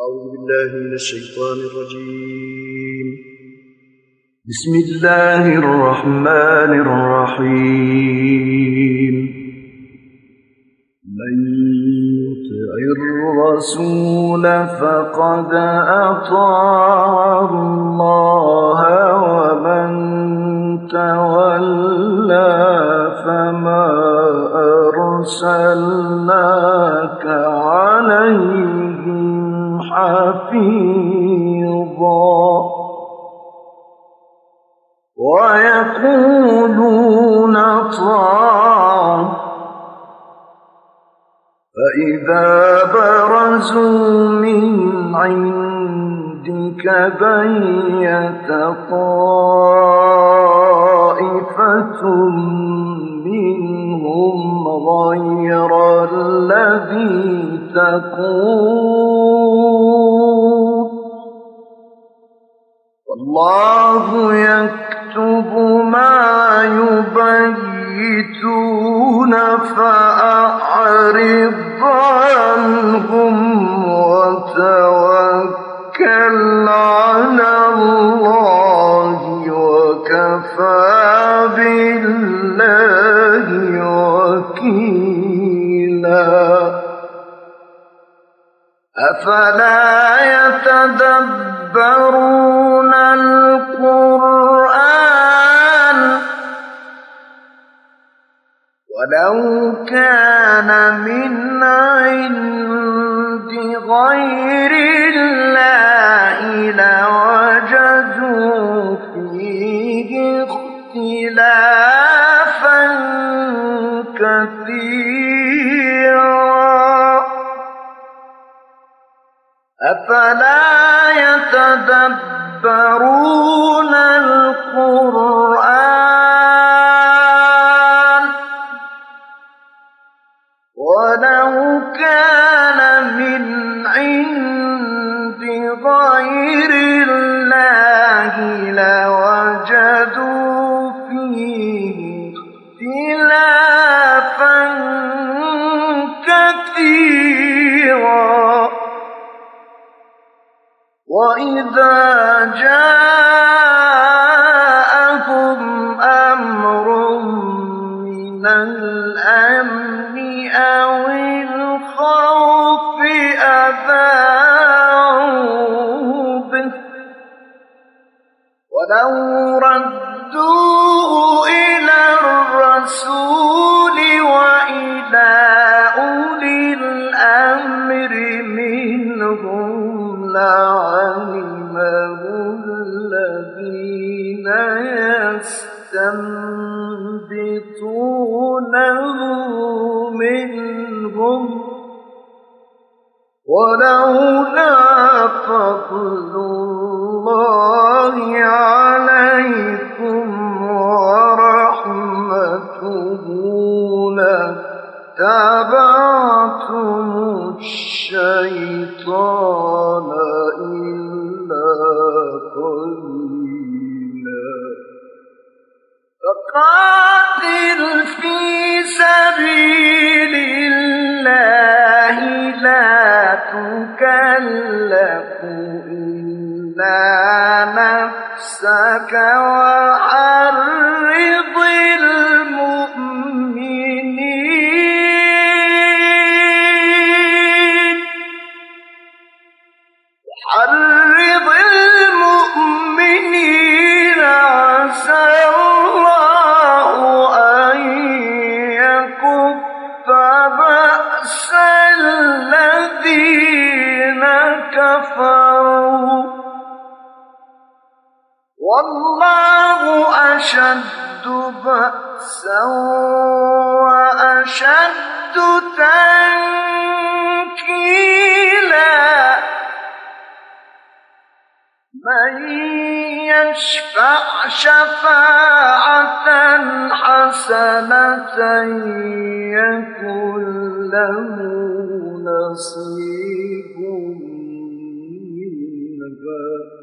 أعوذ بالله من الشيطان الرجيم. بسم الله الرحمن الرحيم. من يطع الرسول فقد أطاع الله ومن تولى فما أرسلناك عليهم حفيظا ويقولون طاعة فإذا برزوا من عندك بيت طائفة منهم غير الذي تقول والله يكتب ما يبيتون فأعرض عنهم وتوكل على الله وكفى بالله وكيلا. أفلا يتدبرون القرآن ولو كان من عند غير الله لوجدوا فيه اختلافا كثيرا. أفلا يتدبرون القرآن ولو كان من عند غير الله لوجدوا فيه اختلافا كثيرا. وإذا جاءهم أمر من الأمن أو الخوف أذاعوا به ولو ردوه إلى الرسول وإلى أولي الأمر منهم لعلمه الذين يستنبطونه منهم ولولا فضل الله عليكم ورحمته لاتبعتم الشيطان إلا قليلا. فقاتل في سبيل الله لا تكلف إلا نفسك وحرض المؤمنين عسى الله أن يكف بأس الذين كفروا والله أشد بأسا وأشد تنكيلا. من يشفع شفاعة حسنة يكن له نصيب منها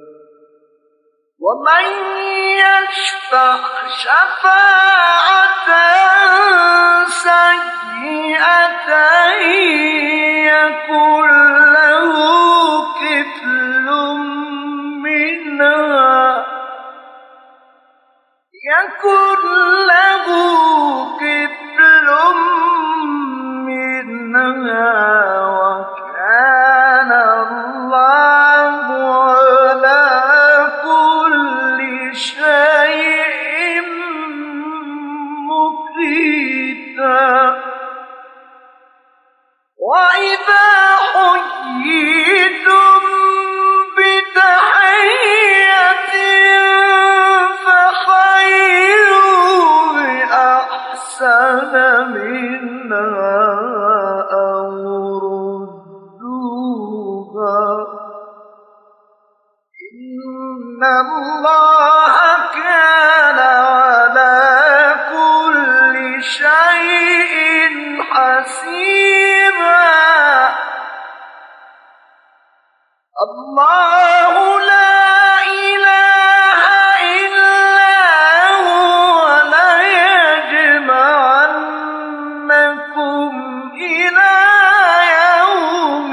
ومن يشفع شفاعة سيئة يكن له كفل الله كان على كل شيء حسيبا. الله لا إله إلا هو ليجمعنكم إلى يوم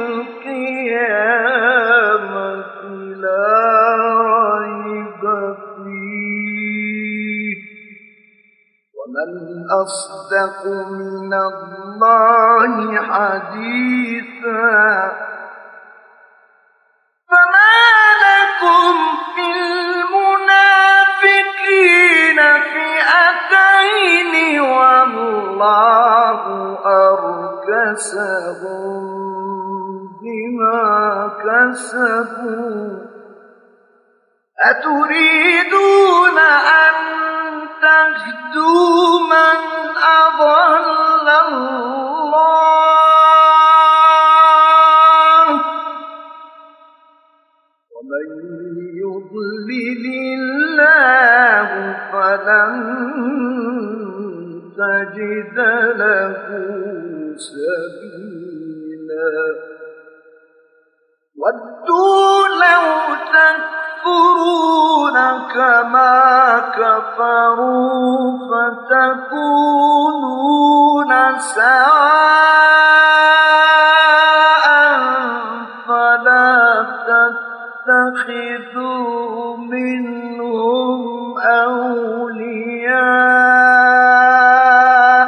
القيامة لا ريب فيه ومن أصدق من الله حديثا. فما لكم في المنافقين فئتين والله أركسهم بما كسبوا أتريدون أن تهدوا من أضل الله ومن يضلل الله فلن تجد له سبيلا. ودوا لو تكفرون كما كفروا فتكونون سواء فلا تتخذوا منهم أولياء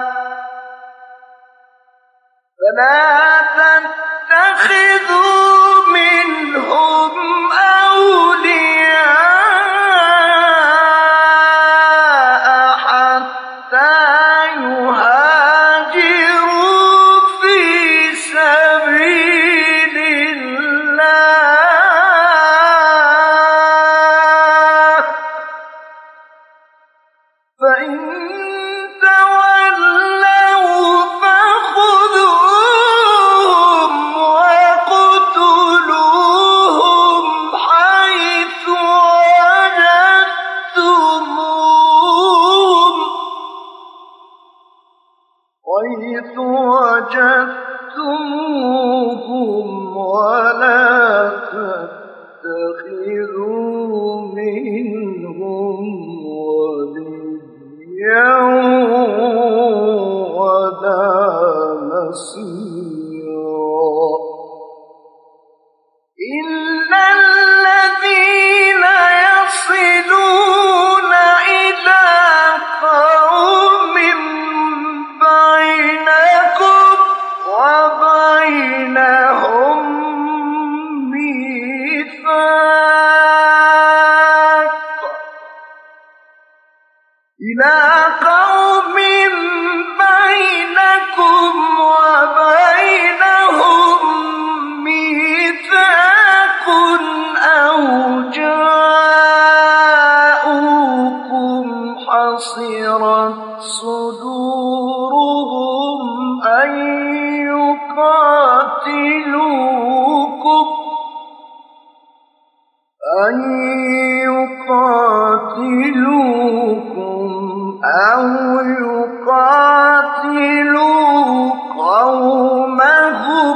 حتى يهاجروا في سبيل الله فإن تولوا فخذوهم وَاقْتُلُوهُمْ حيث وجدتموهم ولا تتخذوا منهم وليا ولا نصيرا. إن الذين يصلون إلى قوم بينكم وبينهم ميثاق أو جاءوكم حصرت صدورهم أن يقاتلوكم أو يقاتلوا قومهم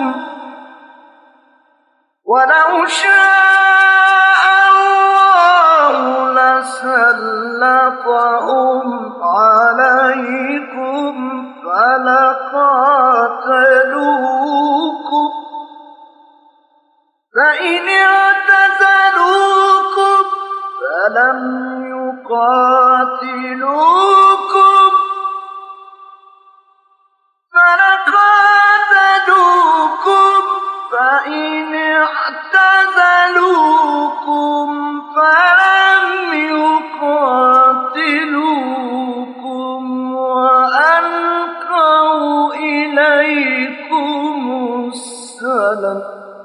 ولو شاء الله لسلطهم عليكم فلقاتلوكم فإن اعتزلوكم فلم يقاتلوكم فإن اعتزلوكم فلم يقاتلوكم وألقوا إليكم السلم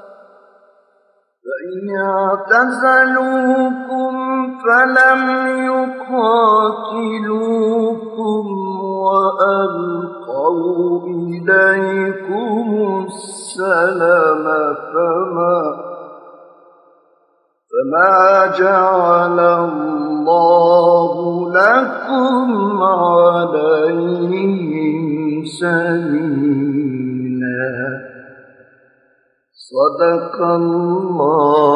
فإن اعتزلوكم فلم يقاتلوكم وألقوا إليكم السلم فما ما جعل الله لكم عليهم سبيلا صدق الله